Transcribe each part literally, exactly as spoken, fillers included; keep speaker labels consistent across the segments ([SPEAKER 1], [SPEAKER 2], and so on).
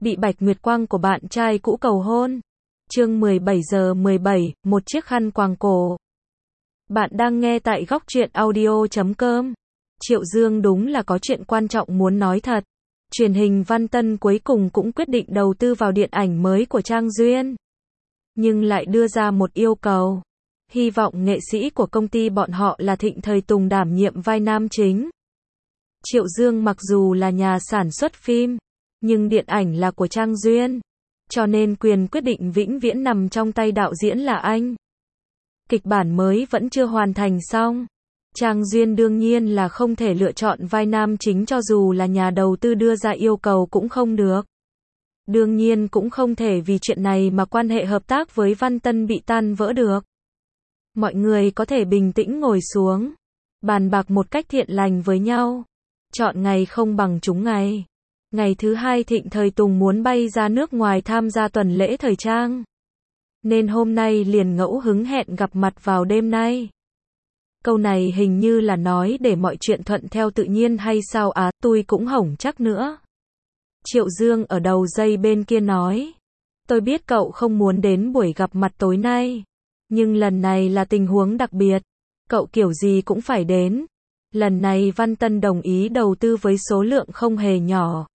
[SPEAKER 1] bị Bạch Nguyệt Quang của bạn trai cũ cầu hôn. Chương mười bảy giờ mười bảy, một chiếc khăn quàng cổ. Bạn đang nghe tại góc truyện audio chấm com. Triệu Dương đúng là có chuyện quan trọng muốn nói thật. Truyền hình Văn Tân cuối cùng cũng quyết định đầu tư vào điện ảnh mới của Trang Duyên. Nhưng lại đưa ra một yêu cầu. Hy vọng nghệ sĩ của công ty bọn họ là Thịnh Thời Tùng đảm nhiệm vai nam chính. Triệu Dương mặc dù là nhà sản xuất phim, nhưng điện ảnh là của Trang Duyên. Cho nên quyền quyết định vĩnh viễn nằm trong tay đạo diễn là anh. Kịch bản mới vẫn chưa hoàn thành xong. Trang Duyên đương nhiên là không thể lựa chọn vai nam chính cho dù là nhà đầu tư đưa ra yêu cầu cũng không được. Đương nhiên cũng không thể vì chuyện này mà quan hệ hợp tác với Văn Tân bị tan vỡ được. Mọi người có thể bình tĩnh ngồi xuống, bàn bạc một cách thiện lành với nhau. Chọn ngày không bằng trúng ngày. Ngày thứ hai Thịnh Thời Tùng muốn bay ra nước ngoài tham gia tuần lễ thời trang. Nên hôm nay liền ngẫu hứng hẹn gặp mặt vào đêm nay. Câu này hình như là nói để mọi chuyện thuận theo tự nhiên hay sao à, tôi cũng hổng chắc nữa. Triệu Dương ở đầu dây bên kia nói. Tôi biết cậu không muốn đến buổi gặp mặt tối nay. Nhưng lần này là tình huống đặc biệt. Cậu kiểu gì cũng phải đến. Lần này Văn Tân đồng ý đầu tư với số lượng không hề nhỏ.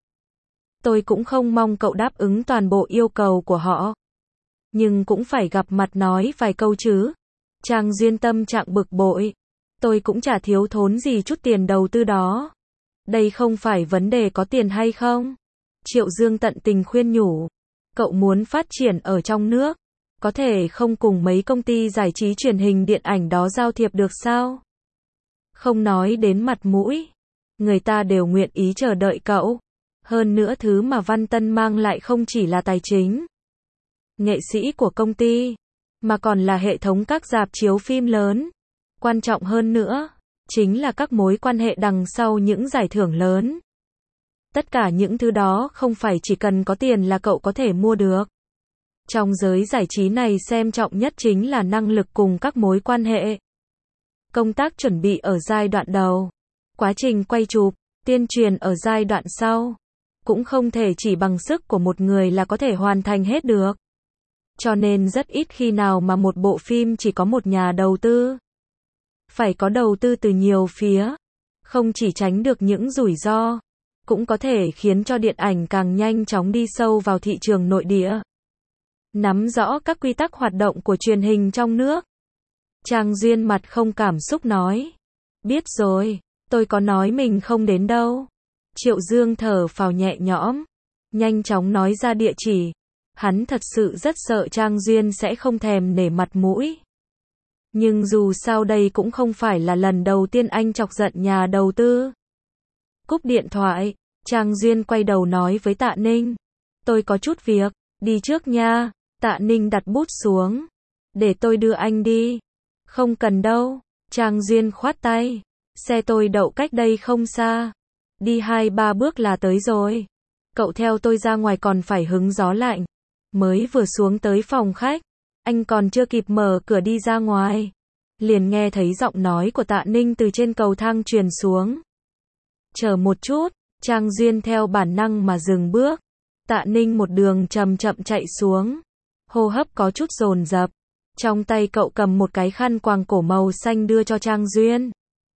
[SPEAKER 1] Tôi cũng không mong cậu đáp ứng toàn bộ yêu cầu của họ. Nhưng cũng phải gặp mặt nói vài câu chứ. Trang Duyên tâm trạng bực bội. Tôi cũng chả thiếu thốn gì chút tiền đầu tư đó. Đây không phải vấn đề có tiền hay không. Triệu Dương tận tình khuyên nhủ. Cậu muốn phát triển ở trong nước. Có thể không cùng mấy công ty giải trí truyền hình điện ảnh đó giao thiệp được sao? Không nói đến mặt mũi. Người ta đều nguyện ý chờ đợi cậu. Hơn nữa thứ mà Văn Tân mang lại không chỉ là tài chính, nghệ sĩ của công ty, mà còn là hệ thống các rạp chiếu phim lớn. Quan trọng hơn nữa, chính là các mối quan hệ đằng sau những giải thưởng lớn. Tất cả những thứ đó không phải chỉ cần có tiền là cậu có thể mua được. Trong giới giải trí này xem trọng nhất chính là năng lực cùng các mối quan hệ. Công tác chuẩn bị ở giai đoạn đầu, quá trình quay chụp, tuyên truyền ở giai đoạn sau, cũng không thể chỉ bằng sức của một người là có thể hoàn thành hết được. Cho nên rất ít khi nào mà một bộ phim chỉ có một nhà đầu tư. Phải có đầu tư từ nhiều phía, không chỉ tránh được những rủi ro, cũng có thể khiến cho điện ảnh càng nhanh chóng đi sâu vào thị trường nội địa. Nắm rõ các quy tắc hoạt động của truyền hình trong nước. Trang Duyên mặt không cảm xúc nói. Biết rồi, tôi có nói mình không đến đâu. Triệu Dương thở phào nhẹ nhõm, nhanh chóng nói ra địa chỉ. Hắn thật sự rất sợ Trang Duyên sẽ không thèm nể mặt mũi. Nhưng dù sao đây cũng không phải là lần đầu tiên anh chọc giận nhà đầu tư. Cúp điện thoại, Trang Duyên quay đầu nói với Tạ Ninh. Tôi có chút việc, đi trước nha. Tạ Ninh đặt bút xuống. Để tôi đưa anh đi. Không cần đâu. Trang Duyên khoát tay. Xe tôi đậu cách đây không xa. Đi hai ba bước là tới rồi. Cậu theo tôi ra ngoài còn phải hứng gió lạnh. Mới vừa xuống tới phòng khách, anh còn chưa kịp mở cửa đi ra ngoài, liền nghe thấy giọng nói của Tạ Ninh từ trên cầu thang truyền xuống. Chờ một chút. Trang Duyên theo bản năng mà dừng bước. Tạ Ninh một đường chậm chậm chạy xuống, hô hấp có chút dồn dập. Trong tay cậu cầm một cái khăn quàng cổ màu xanh đưa cho Trang Duyên.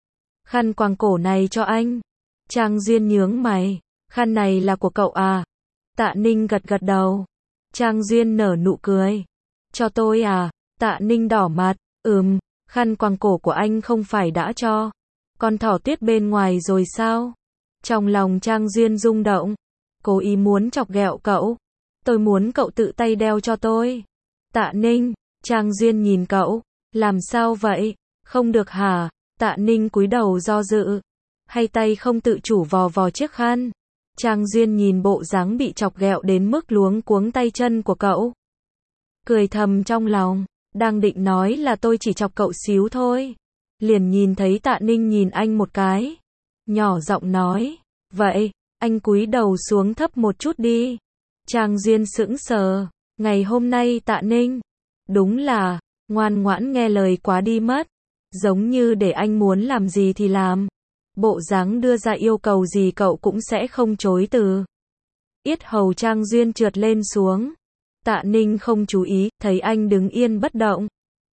[SPEAKER 1] Khăn quàng cổ này cho anh. Trang Duyên nhướng mày. Khăn này là của cậu à? Tạ Ninh gật gật đầu. Trang Duyên nở nụ cười. Cho tôi à? Tạ Ninh đỏ mặt. Ừm, khăn quàng cổ của anh không phải đã cho con thỏ tuyết bên ngoài rồi sao? Trong lòng Trang Duyên rung động. Cố ý muốn chọc ghẹo cậu. Tôi muốn cậu tự tay đeo cho tôi. Tạ Ninh. Trang Duyên nhìn cậu. Làm sao vậy? Không được hả? Tạ Ninh cúi đầu do dự. Hay tay không tự chủ vò vò chiếc khăn. Trang Duyên nhìn bộ dáng bị chọc ghẹo đến mức luống cuống tay chân của cậu. Cười thầm trong lòng. Đang định nói là tôi chỉ chọc cậu xíu thôi. Liền nhìn thấy Tạ Ninh nhìn anh một cái. Nhỏ giọng nói. Vậy, anh cúi đầu xuống thấp một chút đi. Trang Duyên sững sờ. Ngày hôm nay Tạ Ninh. Đúng là, ngoan ngoãn nghe lời quá đi mất. Giống như để anh muốn làm gì thì làm. Bộ dáng đưa ra yêu cầu gì cậu cũng sẽ không chối từ. Yết hầu Trang Duyên trượt lên xuống. Tạ Ninh không chú ý, thấy anh đứng yên bất động.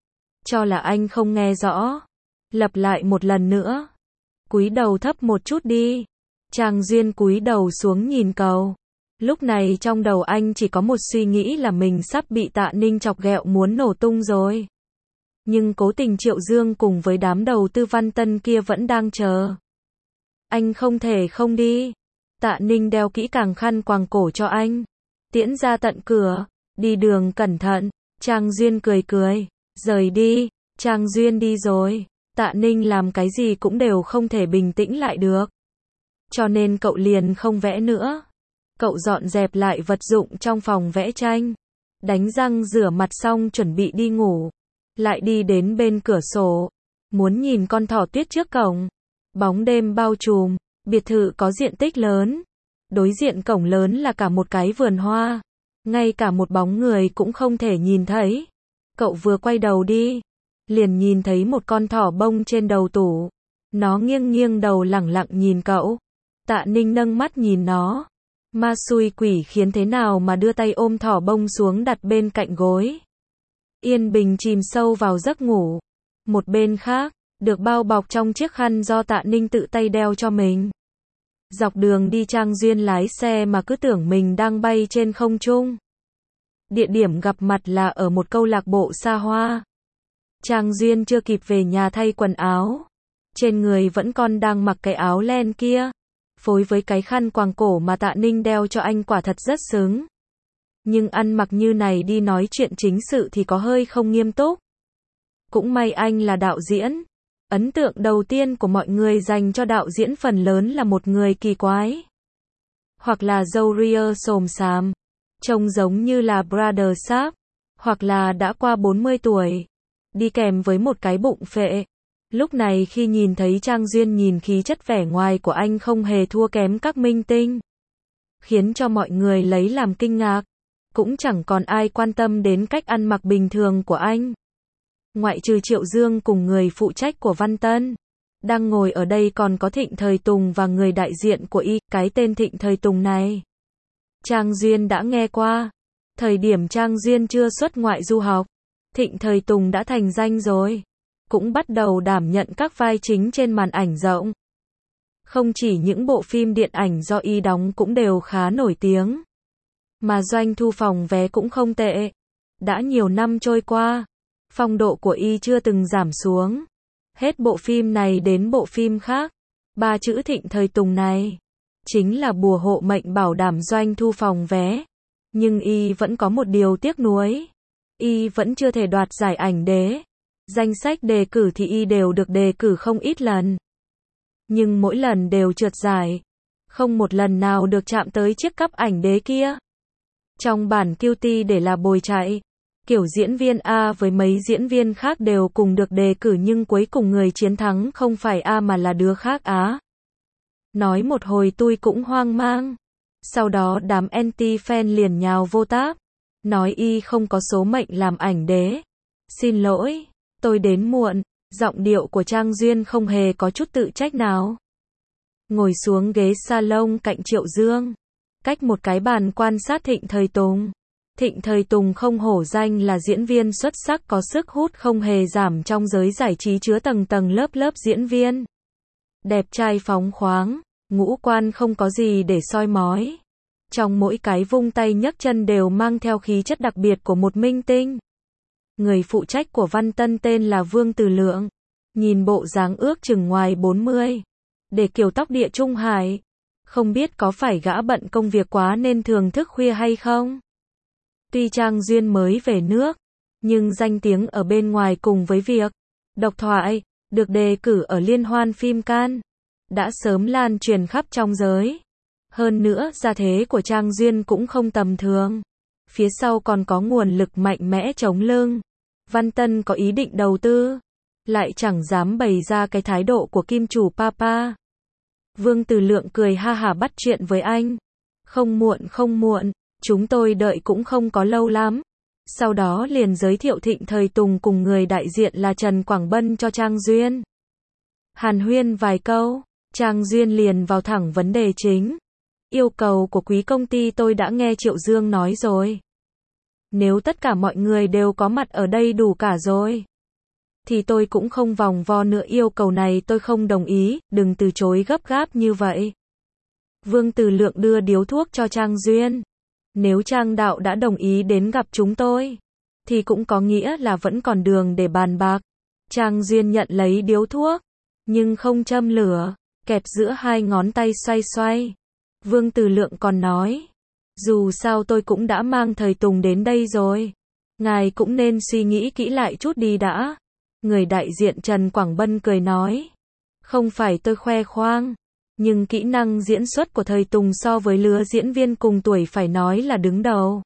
[SPEAKER 1] Cho là anh không nghe rõ. Lặp lại một lần nữa. Cúi đầu thấp một chút đi. Trang Duyên cúi đầu xuống nhìn cậu. Lúc này trong đầu anh chỉ có một suy nghĩ là mình sắp bị Tạ Ninh chọc ghẹo muốn nổ tung rồi. Nhưng cố tình Triệu Dương cùng với đám đầu tư Văn Tân kia vẫn đang chờ. Anh không thể không đi. Tạ Ninh đeo kỹ càng khăn quàng cổ cho anh. Tiễn ra tận cửa. Đi đường cẩn thận. Trang Duyên cười cười. Rời đi. Trang Duyên đi rồi. Tạ Ninh làm cái gì cũng đều không thể bình tĩnh lại được. Cho nên cậu liền không vẽ nữa. Cậu dọn dẹp lại vật dụng trong phòng vẽ tranh. Đánh răng rửa mặt xong chuẩn bị đi ngủ. Lại đi đến bên cửa sổ. Muốn nhìn con thỏ tuyết trước cổng. Bóng đêm bao trùm. Biệt thự có diện tích lớn. Đối diện cổng lớn là cả một cái vườn hoa. Ngay cả một bóng người cũng không thể nhìn thấy. Cậu vừa quay đầu đi. Liền nhìn thấy một con thỏ bông trên đầu tủ. Nó nghiêng nghiêng đầu lẳng lặng nhìn cậu. Tạ Ninh nâng mắt nhìn nó. Ma xui quỷ khiến thế nào mà đưa tay ôm thỏ bông xuống đặt bên cạnh gối. Yên bình chìm sâu vào giấc ngủ. Một bên khác, được bao bọc trong chiếc khăn do Tạ Ninh tự tay đeo cho mình. Dọc đường đi Trang Duyên lái xe mà cứ tưởng mình đang bay trên không trung. Địa điểm gặp mặt là ở một câu lạc bộ xa hoa. Trang Duyên chưa kịp về nhà thay quần áo. Trên người vẫn còn đang mặc cái áo len kia. Phối với cái khăn quàng cổ mà Tạ Ninh đeo cho anh quả thật rất xứng. Nhưng ăn mặc như này đi nói chuyện chính sự thì có hơi không nghiêm túc. Cũng may anh là đạo diễn. Ấn tượng đầu tiên của mọi người dành cho đạo diễn phần lớn là một người kỳ quái. Hoặc là râu ria xồm xàm. Trông giống như là Brother Sharp. Hoặc là đã qua bốn mươi tuổi. Đi kèm với một cái bụng phệ. Lúc này khi nhìn thấy Trang Duyên nhìn khí chất vẻ ngoài của anh không hề thua kém các minh tinh. Khiến cho mọi người lấy làm kinh ngạc. Cũng chẳng còn ai quan tâm đến cách ăn mặc bình thường của anh. Ngoại trừ Triệu Dương cùng người phụ trách của Văn Tân. Đang ngồi ở đây còn có Thịnh Thời Tùng và người đại diện của y. Cái tên Thịnh Thời Tùng này Trang Duyên đã nghe qua. Thời điểm Trang Duyên chưa xuất ngoại du học, Thịnh Thời Tùng đã thành danh rồi. Cũng bắt đầu đảm nhận các vai chính trên màn ảnh rộng. Không chỉ những bộ phim điện ảnh do y đóng cũng đều khá nổi tiếng. Mà doanh thu phòng vé cũng không tệ. Đã nhiều năm trôi qua, phong độ của y chưa từng giảm xuống. Hết bộ phim này đến bộ phim khác. Ba chữ Thịnh Thời Tùng này chính là bùa hộ mệnh bảo đảm doanh thu phòng vé. Nhưng y vẫn có một điều tiếc nuối. Y vẫn chưa thể đoạt giải ảnh đế. Danh sách đề cử thì y đều được đề cử không ít lần. Nhưng mỗi lần đều trượt giải. Không một lần nào được chạm tới chiếc cắp ảnh đế kia. Trong bản Cutie để là bồi chạy. Kiểu diễn viên A với mấy diễn viên khác đều cùng được đề cử nhưng cuối cùng người chiến thắng không phải A mà là đứa khác á. Nói một hồi tôi cũng hoang mang. Sau đó đám anti-fan liền nhào vô táp. Nói y không có số mệnh làm ảnh đế. Xin lỗi, tôi đến muộn. Giọng điệu của Trang Duyên không hề có chút tự trách nào. Ngồi xuống ghế salon cạnh Triệu Dương. Cách một cái bàn quan sát Thịnh Thời Tùng. Thịnh Thời Tùng không hổ danh là diễn viên xuất sắc có sức hút không hề giảm trong giới giải trí chứa tầng tầng lớp lớp diễn viên. Đẹp trai phóng khoáng, ngũ quan không có gì để soi mói. Trong mỗi cái vung tay nhấc chân đều mang theo khí chất đặc biệt của một minh tinh. Người phụ trách của Văn Tân tên là Vương Từ Lượng. Nhìn bộ dáng ước chừng ngoài bốn mươi. Để kiểu tóc địa trung hải. Không biết có phải gã bận công việc quá nên thường thức khuya hay không? Tuy Trang Duyên mới về nước, nhưng danh tiếng ở bên ngoài cùng với việc độc thoại, được đề cử ở liên hoan phim Cannes, đã sớm lan truyền khắp trong giới. Hơn nữa, gia thế của Trang Duyên cũng không tầm thường. Phía sau còn có nguồn lực mạnh mẽ chống lưng. Văn Tân có ý định đầu tư, lại chẳng dám bày ra cái thái độ của kim chủ Papa. Vương Từ Lượng cười ha hả bắt chuyện với anh. Không muộn không muộn, chúng tôi đợi cũng không có lâu lắm. Sau đó liền giới thiệu Thịnh Thời Tùng cùng người đại diện là Trần Quảng Bân cho Trang Duyên. Hàn huyên vài câu, Trang Duyên liền vào thẳng vấn đề chính. Yêu cầu của quý công ty tôi đã nghe Triệu Dương nói rồi. Nếu tất cả mọi người đều có mặt ở đây đủ cả rồi, thì tôi cũng không vòng vo nữa, yêu cầu này tôi không đồng ý, đừng từ chối gấp gáp như vậy. Vương Từ Lượng đưa điếu thuốc cho Trang Duyên. Nếu Trang đạo đã đồng ý đến gặp chúng tôi, thì cũng có nghĩa là vẫn còn đường để bàn bạc. Trang Duyên nhận lấy điếu thuốc, nhưng không châm lửa, kẹp giữa hai ngón tay xoay xoay. Vương Từ Lượng còn nói, dù sao tôi cũng đã mang Thời Tùng đến đây rồi, ngài cũng nên suy nghĩ kỹ lại chút đi đã. Người đại diện Trần Quảng Bân cười nói, không phải tôi khoe khoang, nhưng kỹ năng diễn xuất của Thời Tùng so với lứa diễn viên cùng tuổi phải nói là đứng đầu.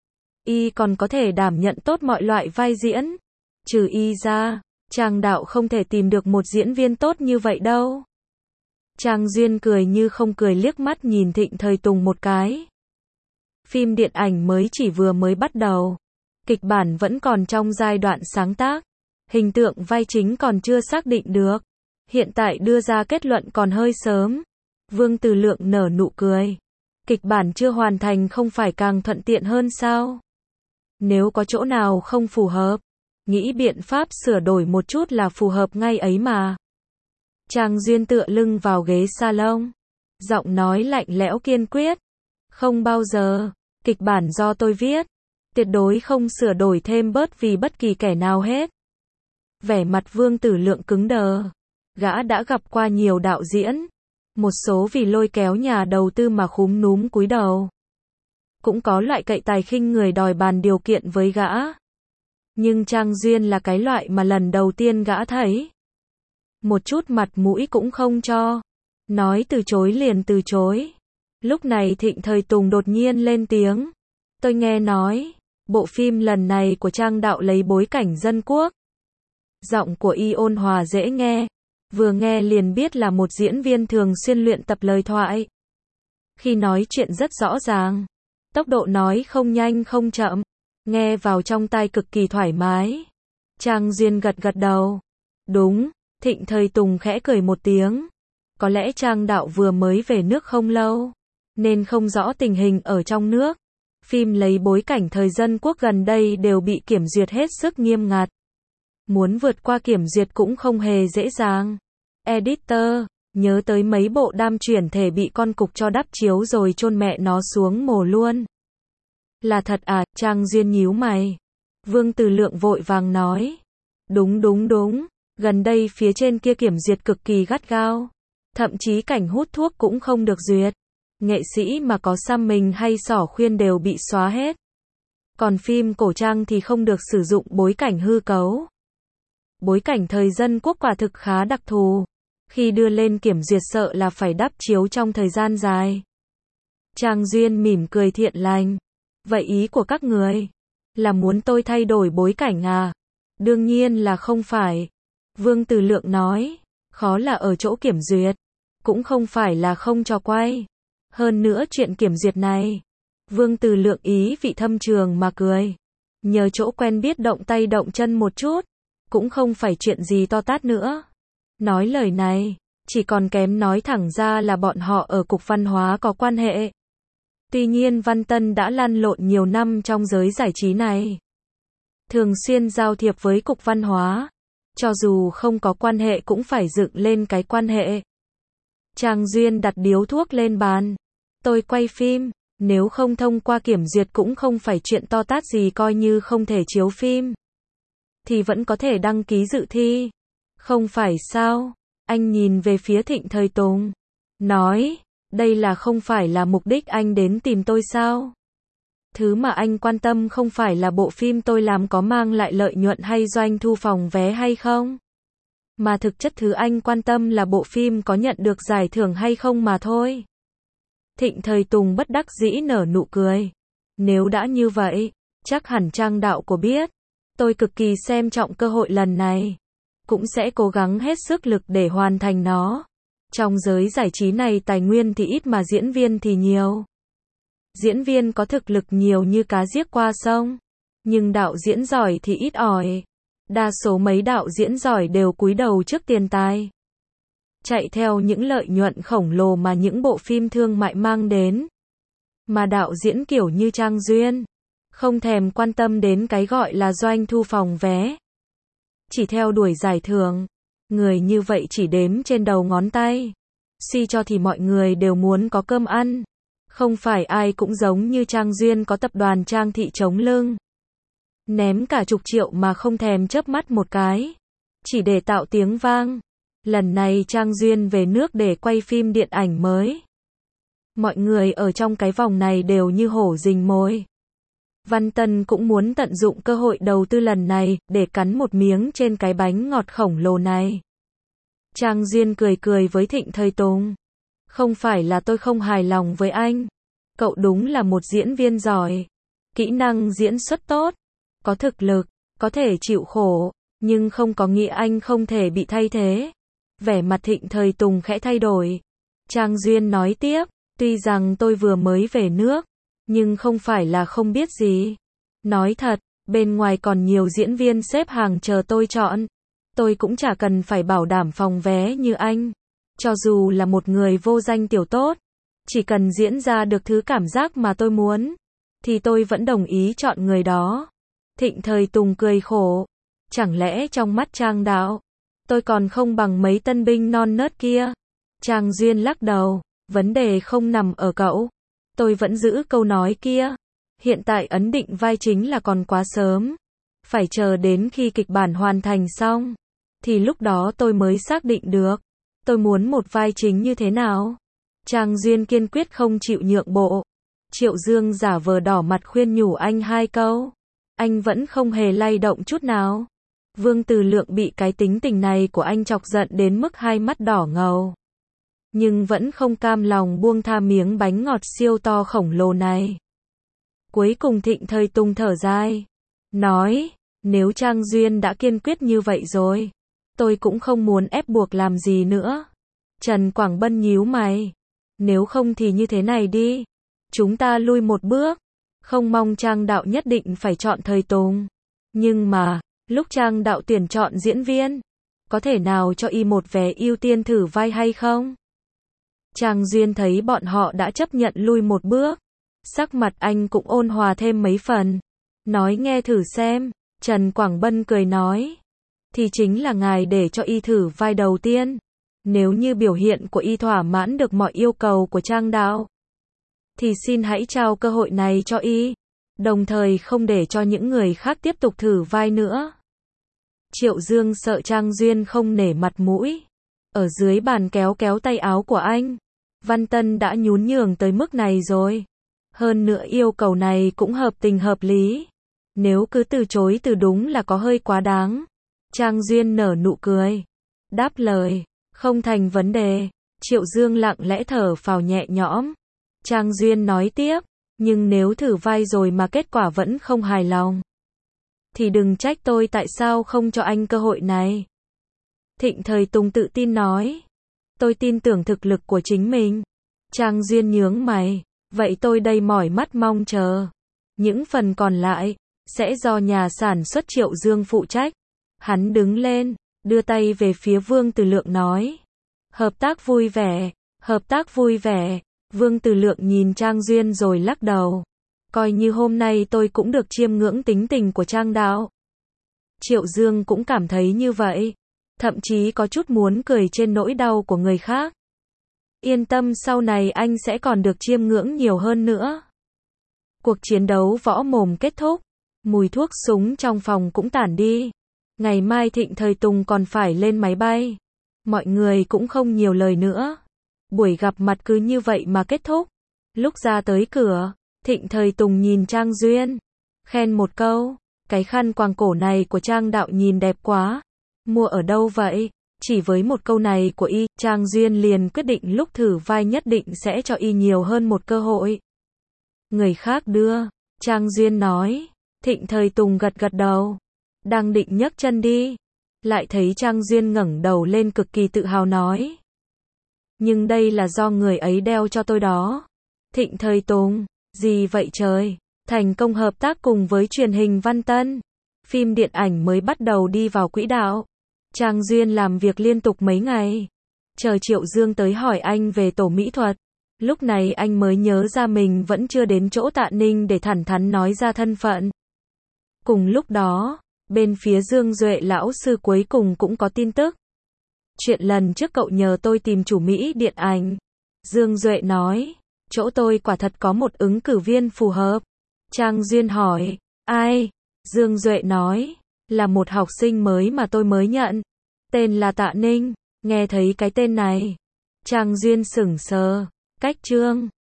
[SPEAKER 1] Y còn có thể đảm nhận tốt mọi loại vai diễn. Trừ y ra, Trang đạo không thể tìm được một diễn viên tốt như vậy đâu. Trang Duyên cười như không cười liếc mắt nhìn Thịnh Thời Tùng một cái. Phim điện ảnh mới chỉ vừa mới bắt đầu. Kịch bản vẫn còn trong giai đoạn sáng tác. Hình tượng vai chính còn chưa xác định được. Hiện tại đưa ra kết luận còn hơi sớm. Vương Từ Lượng nở nụ cười. Kịch bản chưa hoàn thành không phải càng thuận tiện hơn sao? Nếu có chỗ nào không phù hợp, nghĩ biện pháp sửa đổi một chút là phù hợp ngay ấy mà. Trang Duyên tựa lưng vào ghế salon, giọng nói lạnh lẽo kiên quyết. Không bao giờ, kịch bản do tôi viết, tuyệt đối không sửa đổi thêm bớt vì bất kỳ kẻ nào hết. Vẻ mặt Vương Tử Lượng cứng đờ. Gã đã gặp qua nhiều đạo diễn, một số vì lôi kéo nhà đầu tư mà khúm núm cúi đầu. Cũng có loại cậy tài khinh người đòi bàn điều kiện với gã. Nhưng Trang Duyên là cái loại mà lần đầu tiên gã thấy. Một chút mặt mũi cũng không cho. Nói từ chối liền từ chối. Lúc này Thịnh Thời Tùng đột nhiên lên tiếng. Tôi nghe nói, bộ phim lần này của Trang đạo lấy bối cảnh dân quốc. Giọng của y ôn hòa dễ nghe. Vừa nghe liền biết là một diễn viên thường xuyên luyện tập lời thoại. Khi nói chuyện rất rõ ràng. Tốc độ nói không nhanh không chậm. Nghe vào trong tai cực kỳ thoải mái. Trang Duyên gật gật đầu. Đúng, Thịnh Thời Tùng khẽ cười một tiếng. Có lẽ Trang đạo vừa mới về nước không lâu, nên không rõ tình hình ở trong nước. Phim lấy bối cảnh thời dân quốc gần đây đều bị kiểm duyệt hết sức nghiêm ngặt. Muốn vượt qua kiểm duyệt cũng không hề dễ dàng. Editor, nhớ tới mấy bộ đam chuyển thể bị con cục cho đắp chiếu rồi chôn mẹ nó xuống mồ luôn. Là thật à? Trang Duyên nhíu mày. Vương Từ Lượng vội vàng nói. Đúng đúng đúng, gần đây phía trên kia kiểm duyệt cực kỳ gắt gao. Thậm chí cảnh hút thuốc cũng không được duyệt. Nghệ sĩ mà có xăm mình hay xỏ khuyên đều bị xóa hết. Còn phim cổ trang thì không được sử dụng bối cảnh hư cấu. Bối cảnh thời dân quốc quả thực khá đặc thù. Khi đưa lên kiểm duyệt sợ là phải đắp chiếu trong thời gian dài. Trang Duyên mỉm cười thiện lành. Vậy ý của các người là muốn tôi thay đổi bối cảnh à? Đương nhiên là không phải. Vương Từ Lượng nói. Khó là ở chỗ kiểm duyệt. Cũng không phải là không cho quay. Hơn nữa chuyện kiểm duyệt này. Vương Từ Lượng ý vị thâm trường mà cười. Nhờ chỗ quen biết động tay động chân một chút. Cũng không phải chuyện gì to tát nữa. Nói lời này, chỉ còn kém nói thẳng ra là bọn họ ở Cục Văn hóa có quan hệ. Tuy nhiên Văn Tân đã lăn lộn nhiều năm trong giới giải trí này. Thường xuyên giao thiệp với Cục Văn hóa. Cho dù không có quan hệ cũng phải dựng lên cái quan hệ. Trang Duyên đặt điếu thuốc lên bàn. Tôi quay phim, nếu không thông qua kiểm duyệt cũng không phải chuyện to tát gì, coi như không thể chiếu phim thì vẫn có thể đăng ký dự thi. Không phải sao? Anh nhìn về phía Thịnh Thời Tùng. Nói, đây là không phải là mục đích anh đến tìm tôi sao? Thứ mà anh quan tâm không phải là bộ phim tôi làm có mang lại lợi nhuận hay doanh thu phòng vé hay không? Mà thực chất thứ anh quan tâm là bộ phim có nhận được giải thưởng hay không mà thôi. Thịnh Thời Tùng bất đắc dĩ nở nụ cười. Nếu đã như vậy, chắc hẳn Trang đạo của biết. Tôi cực kỳ xem trọng cơ hội lần này. Cũng sẽ cố gắng hết sức lực để hoàn thành nó. Trong giới giải trí này tài nguyên thì ít mà diễn viên thì nhiều. Diễn viên có thực lực nhiều như cá giết qua sông. Nhưng đạo diễn giỏi thì ít ỏi. Đa số mấy đạo diễn giỏi đều cúi đầu trước tiền tài. chạy theo những lợi nhuận khổng lồ mà những bộ phim thương mại mang đến. Mà đạo diễn kiểu như Trang Duyên, không thèm quan tâm đến cái gọi là doanh thu phòng vé. Chỉ theo đuổi giải thưởng. Người như vậy chỉ đếm trên đầu ngón tay. Suy cho thì mọi người đều muốn có cơm ăn. Không phải ai cũng giống như Trang Duyên có tập đoàn Trang Thị chống lưng. Ném cả chục triệu mà không thèm chớp mắt một cái. Chỉ để tạo tiếng vang. Lần này Trang Duyên về nước để quay phim điện ảnh mới. Mọi người ở trong cái vòng này đều như hổ rình mồi. Văn Tân cũng muốn tận dụng cơ hội đầu tư lần này, để cắn một miếng trên cái bánh ngọt khổng lồ này. Trang Duyên cười cười với Thịnh Thời Tùng. Không phải là tôi không hài lòng với anh. Cậu đúng là một diễn viên giỏi. Kỹ năng diễn xuất tốt. Có thực lực, có thể chịu khổ. Nhưng không có nghĩa anh không thể bị thay thế. Vẻ mặt Thịnh Thời Tùng khẽ thay đổi. Trang Duyên nói tiếp. Tuy rằng tôi vừa mới về nước. Nhưng không phải là không biết gì. Nói thật, bên ngoài còn nhiều diễn viên xếp hàng chờ tôi chọn. Tôi cũng chả cần phải bảo đảm phòng vé như anh. Cho dù là một người vô danh tiểu tốt. Chỉ cần diễn ra được thứ cảm giác mà tôi muốn. Thì tôi vẫn đồng ý chọn người đó. Thịnh Thời Tùng cười khổ. Chẳng lẽ trong mắt Trang đạo, tôi còn không bằng mấy tân binh non nớt kia. Trang Duyên lắc đầu. Vấn đề không nằm ở cậu. Tôi vẫn giữ câu nói kia. Hiện tại ấn định vai chính là còn quá sớm. Phải chờ đến khi kịch bản hoàn thành xong. Thì lúc đó tôi mới xác định được. Tôi muốn một vai chính như thế nào. Trang Duyên kiên quyết không chịu nhượng bộ. Triệu Dương giả vờ đỏ mặt khuyên nhủ anh hai câu. Anh vẫn không hề lay động chút nào. Vương Từ Lượng bị cái tính tình này của anh chọc giận đến mức hai mắt đỏ ngầu. Nhưng vẫn không cam lòng buông tha miếng bánh ngọt siêu to khổng lồ này. Cuối cùng Thịnh Thời Tùng thở dài. Nói, nếu Trang Duyên đã kiên quyết như vậy rồi. Tôi cũng không muốn ép buộc làm gì nữa. Trần Quảng Bân nhíu mày. Nếu không thì như thế này đi. Chúng ta lui một bước. Không mong Trang đạo nhất định phải chọn Thời Tùng. Nhưng mà, lúc Trang đạo tuyển chọn diễn viên. Có thể nào cho y một vé ưu tiên thử vai hay không? Trang Duyên thấy bọn họ đã chấp nhận lui một bước. Sắc mặt anh cũng ôn hòa thêm mấy phần. Nói nghe thử xem. Trần Quảng Bân cười nói. Thì chính là ngài để cho y thử vai đầu tiên. Nếu như biểu hiện của y thỏa mãn được mọi yêu cầu của Trang đạo. Thì xin hãy trao cơ hội này cho y. Đồng thời không để cho những người khác tiếp tục thử vai nữa. Triệu Dương sợ Trang Duyên không nể mặt mũi. Ở dưới bàn kéo kéo tay áo của anh. Văn Tân đã nhún nhường tới mức này rồi. Hơn nữa yêu cầu này cũng hợp tình hợp lý. Nếu cứ từ chối từ đúng là có hơi quá đáng. Trang Duyên nở nụ cười. Đáp lời. Không thành vấn đề. Triệu Dương lặng lẽ thở phào nhẹ nhõm. Trang Duyên nói tiếp. Nhưng nếu thử vai rồi mà kết quả vẫn không hài lòng. Thì đừng trách tôi tại sao không cho anh cơ hội này. Thịnh Thời Tùng tự tin nói. Tôi tin tưởng thực lực của chính mình. Trang Duyên nhướng mày. Vậy tôi đây mỏi mắt mong chờ. Những phần còn lại, sẽ do nhà sản xuất Triệu Dương phụ trách. Hắn đứng lên, đưa tay về phía Vương Từ Lượng nói. Hợp tác vui vẻ, hợp tác vui vẻ. Vương Từ Lượng nhìn Trang Duyên rồi lắc đầu. Coi như hôm nay tôi cũng được chiêm ngưỡng tính tình của Trang đạo. Triệu Dương cũng cảm thấy như vậy. Thậm chí có chút muốn cười trên nỗi đau của người khác. Yên tâm, sau này anh sẽ còn được chiêm ngưỡng nhiều hơn nữa. Cuộc chiến đấu võ mồm kết thúc. Mùi thuốc súng trong phòng cũng tản đi. Ngày mai Thịnh Thời Tùng còn phải lên máy bay. Mọi người cũng không nhiều lời nữa. Buổi gặp mặt cứ như vậy mà kết thúc. Lúc ra tới cửa, Thịnh Thời Tùng nhìn Trang Duyên. Khen một câu. Cái khăn quàng cổ này của Trang đạo nhìn đẹp quá. Mua ở đâu vậy? Chỉ với một câu này của y, Trang Duyên liền quyết định lúc thử vai nhất định sẽ cho y nhiều hơn một cơ hội. Người khác đưa. Trang Duyên nói. Thịnh Thời Tùng gật gật đầu. Đang định nhấc chân đi. Lại thấy Trang Duyên ngẩng đầu lên cực kỳ tự hào nói. Nhưng đây là do người ấy đeo cho tôi đó. Thịnh Thời Tùng. Gì vậy trời? Thành công hợp tác cùng với truyền hình Văn Tân. Phim điện ảnh mới bắt đầu đi vào quỹ đạo. Trang Duyên làm việc liên tục mấy ngày. Chờ Triệu Dương tới hỏi anh về tổ mỹ thuật. Lúc này anh mới nhớ ra mình vẫn chưa đến chỗ Tạ Ninh để thẳng thắn nói ra thân phận. Cùng lúc đó, bên phía Dương Duệ lão sư cuối cùng cũng có tin tức. Chuyện lần trước cậu nhờ tôi tìm chủ Mỹ điện ảnh. Dương Duệ nói, chỗ tôi quả thật có một ứng cử viên phù hợp. Trang Duyên hỏi, ai? Dương Duệ nói, là một học sinh mới mà tôi mới nhận. Tên là Tạ Ninh. Nghe thấy cái tên này, Trang Duyên sững sờ. Cách Trương